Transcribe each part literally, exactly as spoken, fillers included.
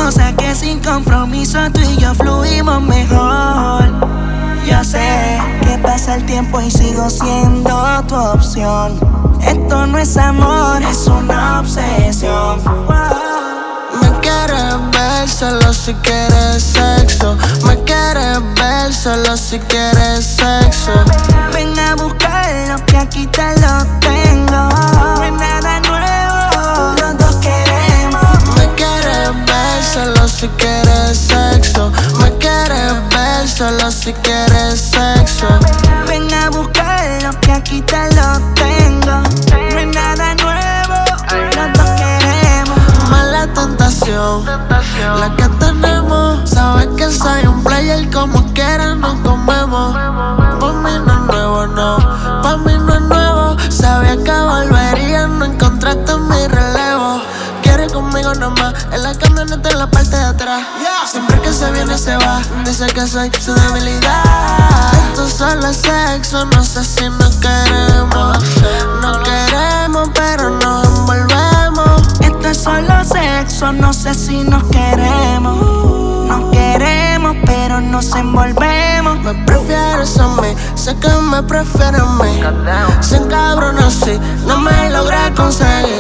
sé que sin compromiso tú y yo fluimos mejor. Yo sé que pasa el tiempo y sigo siendo tu opción. Esto no es amor, es una obsesión. Wow. Me quieres ver solo si quieres sexo. Me quieres ver solo si quieres sexo. Ven a buscarlo que aquí te lo tengo. No es nada nuevo, los dos queremos. Me quieres ver solo si quieres sexo. Me quieres ver solo si quieres sexo. Ven a buscarlo que aquí te lo tengo. No es nada nuevo, los dos queremos. Mala tentación, la que tenemos. Sabes que soy un player, como quiera nos comemos. Pa' mí no es nuevo, no, pa' mí no es nuevo. Sabía que volvería, no encontraste mi relevo. Quiere conmigo nomás, en la camioneta en la parte de atrás. Siempre que se viene se va, dice que soy su debilidad. Esto solo es sexo, no sé si nos queremos. No queremos, pero nos envolvemos. Esto es solo sexo, no sé si nos queremos. Nos queremos, pero nos envolvemos. Me prefieres a mí, sé que me prefieres a mí. Se encabrona si no me logra conseguir.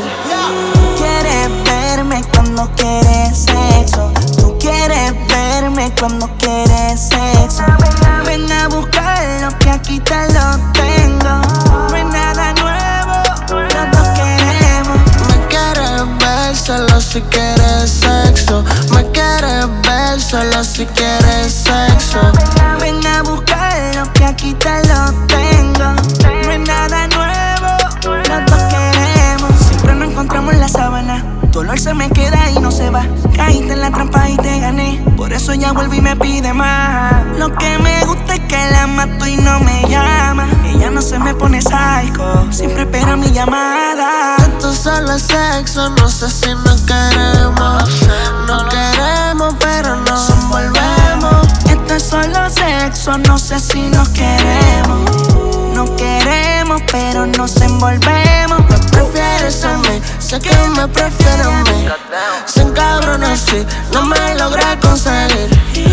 Quieres verme cuando quieres sexo. Tú quieres verme cuando quieres sexo. Ven a buscarlo que aquí te lo tengo. No es nada nuevo, los dos queremos. Me quieres ver solo si quieres sexo. Me quieres ver solo si quieres sexo. Ven a buscarlo que aquí te lo tengo. No es nada nuevo, los dos queremos. Siempre nos encontramos en la sabana. Tu olor se me queda y no se va. Caíste en la trampa y te gané. Por eso ella vuelve y me pide más. Lo que me gusta es que la mato y no me llama. Ella no se me pone psycho, siempre espera mi llamada. Esto solo es sexo, no sé si nos queremos. No queremos, pero nos envolvemos. Esto es solo sexo, no sé si nos queremos. No queremos, pero nos envolvemos. Me prefieres a mí, sé que me prefieres a mí. Se encabrona si no me logra conseguir.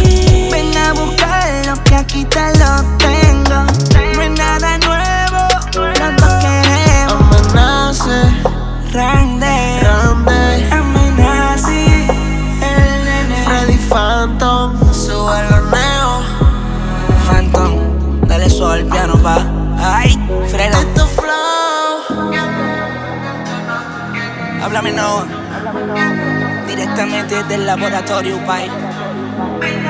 Ven a buscarlo que aquí te lo tengo. No es nada nuevo, los dos queremos. Amenace, Grande, grande, amenace, el nene. Freddy Phantom, sube los neos. Phantom, dale suave al piano pa. Ay, frena. Tito Flow. Háblame no. Directamente desde el laboratorio, bye.